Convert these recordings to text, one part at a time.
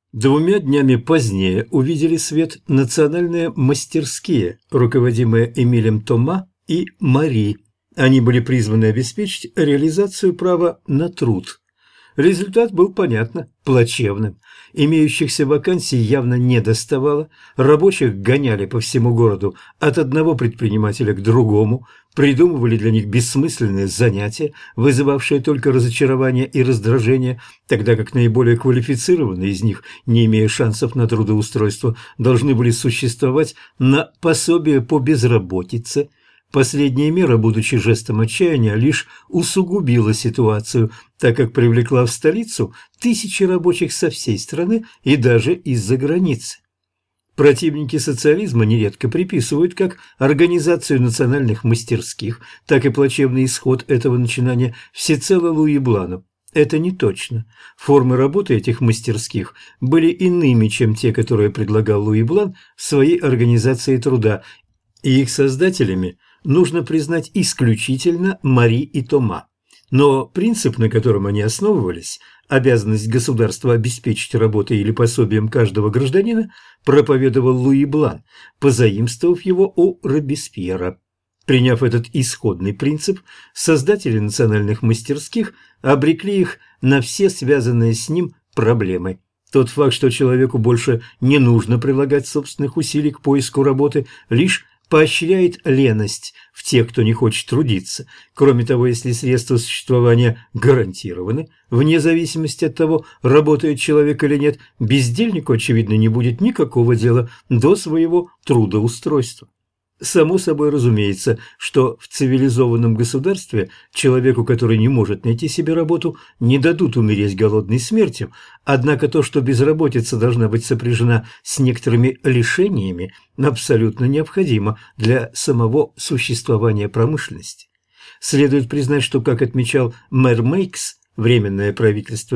2 днями позднее увидели свет национальные мастерские, руководимые Эмилем Тома и Мари. Они были призваны обеспечить реализацию права на труд. Результат был, понятно, плачевным. Имеющихся вакансий явно не доставало, рабочих гоняли по всему городу от одного предпринимателя к другому, придумывали для них бессмысленные занятия, вызывавшие только разочарование и раздражение, тогда как наиболее квалифицированные из них, не имея шансов на трудоустройство, должны были существовать на пособие по безработице. Последняя мера, будучи жестом отчаяния, лишь усугубила ситуацию, так как привлекла в столицу тысячи рабочих со всей страны и даже из-за границы. Противники социализма нередко приписывают как организацию национальных мастерских, так и плачевный исход этого начинания всецело Луи Блану. Это не точно. Формы работы этих мастерских были иными, чем те, которые предлагал Луи Блан в своей организации труда, и их создателями нужно признать исключительно Мари и Тома. Но принцип, на котором они основывались, обязанность государства обеспечить работой или пособием каждого гражданина, проповедовал Луи Блан, позаимствовав его у Робеспьера. Приняв этот исходный принцип, создатели национальных мастерских обрекли их на все связанные с ним проблемы. Тот факт, что человеку больше не нужно прилагать собственных усилий к поиску работы, лишь поощряет леность в тех, кто не хочет трудиться. Кроме того, если средства существования гарантированы, вне зависимости от того, работает человек или нет, бездельнику, очевидно, не будет никакого дела до своего трудоустройства. Само собой разумеется, что в цивилизованном государстве человеку, который не может найти себе работу, не дадут умереть голодной смертью, однако то, что безработица должна быть сопряжена с некоторыми лишениями, абсолютно необходимо для самого существования промышленности. Следует признать, что, как отмечал мэр Мейкс, Временное правительство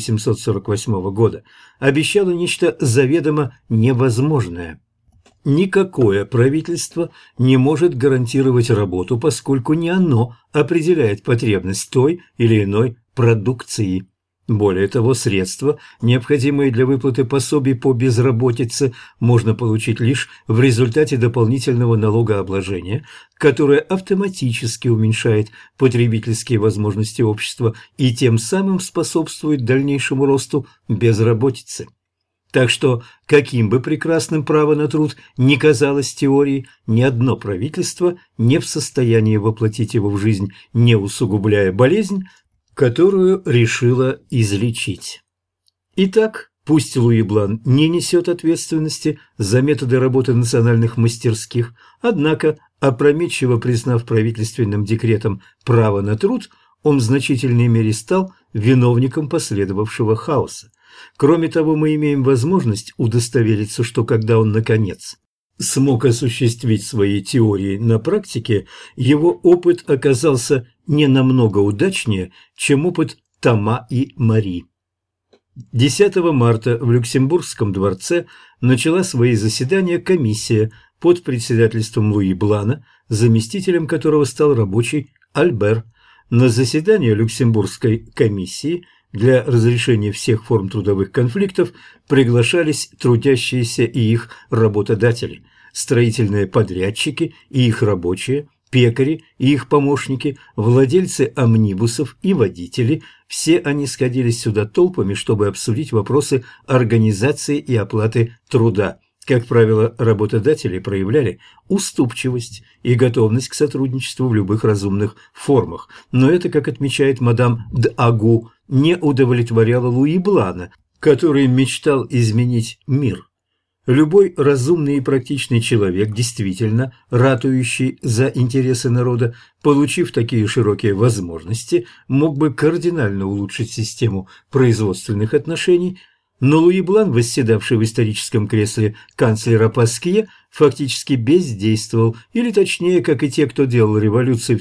1848 года обещало нечто заведомо невозможное. Никакое правительство не может гарантировать работу, поскольку не оно определяет потребность той или иной продукции. Более того, средства, необходимые для выплаты пособий по безработице, можно получить лишь в результате дополнительного налогообложения, которое автоматически уменьшает потребительские возможности общества и тем самым способствует дальнейшему росту безработицы. Так что, каким бы прекрасным право на труд ни казалось теорией, ни одно правительство не в состоянии воплотить его в жизнь, не усугубляя болезнь, которую решило излечить. Итак, пусть Луи Блан не несет ответственности за методы работы национальных мастерских, однако, опрометчиво признав правительственным декретом право на труд, он в значительной мере стал виновником последовавшего хаоса. Кроме того, мы имеем возможность удостовериться, что когда он, наконец, смог осуществить свои теории на практике, его опыт оказался не намного удачнее, чем опыт Тома и Мари. 10 марта в Люксембургском дворце начала свои заседания комиссия под председательством Луи Блана, заместителем которого стал рабочий Альбер. На заседание Люксембургской комиссии для разрешения всех форм трудовых конфликтов приглашались трудящиеся и их работодатели, строительные подрядчики и их рабочие, пекари и их помощники, владельцы амнибусов и водители. Все они сходились сюда толпами, чтобы обсудить вопросы организации и оплаты труда. Как правило, работодатели проявляли уступчивость и готовность к сотрудничеству в любых разумных формах, но это, как отмечает мадам Д'Агу, не удовлетворяло Луи Блана, который мечтал изменить мир. Любой разумный и практичный человек, действительно ратующий за интересы народа, получив такие широкие возможности, мог бы кардинально улучшить систему производственных отношений. Но Луи Блан, восседавший в историческом кресле канцлера Паскье, фактически бездействовал, или точнее, как и те, кто делал революцию в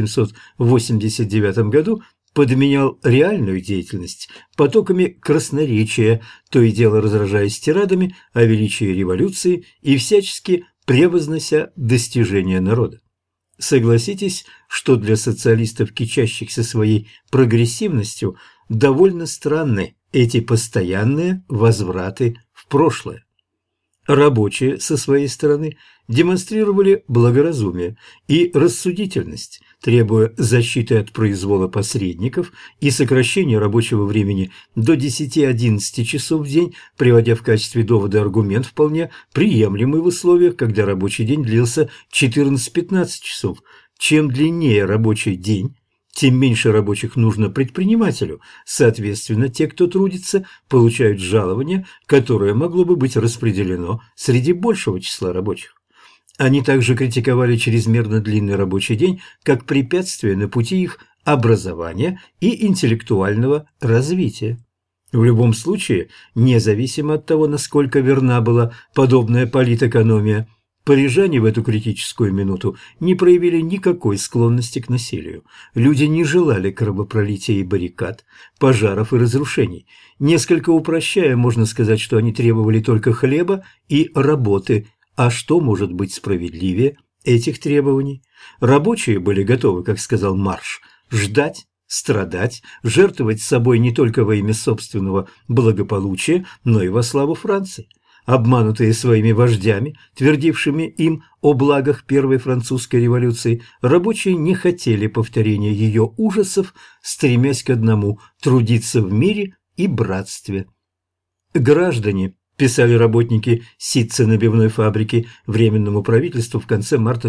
1789 году, подменял реальную деятельность потоками красноречия, то и дело разражаясь тирадами о величии революции и всячески превознося достижения народа. Согласитесь, что для социалистов, кичащихся своей прогрессивностью, довольно странны эти постоянные возвраты в прошлое. Рабочие, со своей стороны, демонстрировали благоразумие и рассудительность, требуя защиты от произвола посредников и сокращения рабочего времени до 10-11 часов в день, приводя в качестве довода аргумент, вполне приемлемый в условиях, когда рабочий день длился 14-15 часов. Чем длиннее рабочий день, тем меньше рабочих нужно предпринимателю. Соответственно, те, кто трудится, получают жалование, которое могло бы быть распределено среди большего числа рабочих. Они также критиковали чрезмерно длинный рабочий день как препятствие на пути их образования и интеллектуального развития. В любом случае, независимо от того, насколько верна была подобная политэкономия, парижане в эту критическую минуту не проявили никакой склонности к насилию. Люди не желали кровопролития и баррикад, пожаров и разрушений. Несколько упрощая, можно сказать, что они требовали только хлеба и работы. А что может быть справедливее этих требований? Рабочие были готовы, как сказал Марш, ждать, страдать, жертвовать собой не только во имя собственного благополучия, но и во славу Франции. Обманутые своими вождями, твердившими им о благах Первой французской революции, рабочие не хотели повторения ее ужасов, стремясь к одному – трудиться в мире и братстве. Граждане, писали работники ситценабивной фабрики Временному правительству в конце марта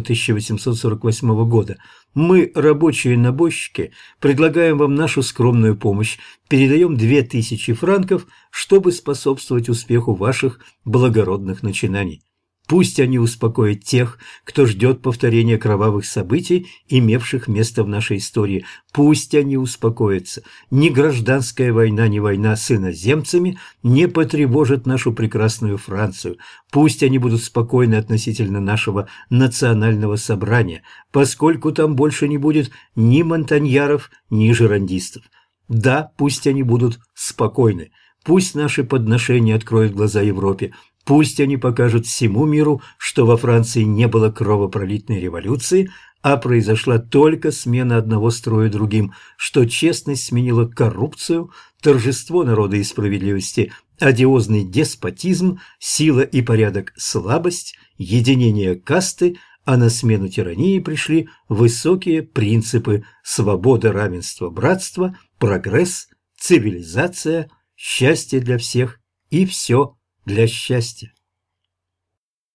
1848 года. «Мы, рабочие набойщики, предлагаем вам нашу скромную помощь, передаем 2000 франков, чтобы способствовать успеху ваших благородных начинаний. Пусть они успокоят тех, кто ждет повторения кровавых событий, имевших место в нашей истории. Пусть они успокоятся. Ни гражданская война, ни война с иноземцами не потревожит нашу прекрасную Францию. Пусть они будут спокойны относительно нашего национального собрания, поскольку там больше не будет ни монтаньяров, ни жерандистов. Да, пусть они будут спокойны. Пусть наши подношения откроют глаза Европе. Пусть они покажут всему миру, что во Франции не было кровопролитной революции, а произошла только смена одного строя другим, что честность сменила коррупцию, торжество народа и справедливости, одиозный деспотизм, сила и порядок – слабость, единение касты, а на смену тирании пришли высокие принципы – свобода, равенство, братство, прогресс, цивилизация, счастье для всех и все для счастья.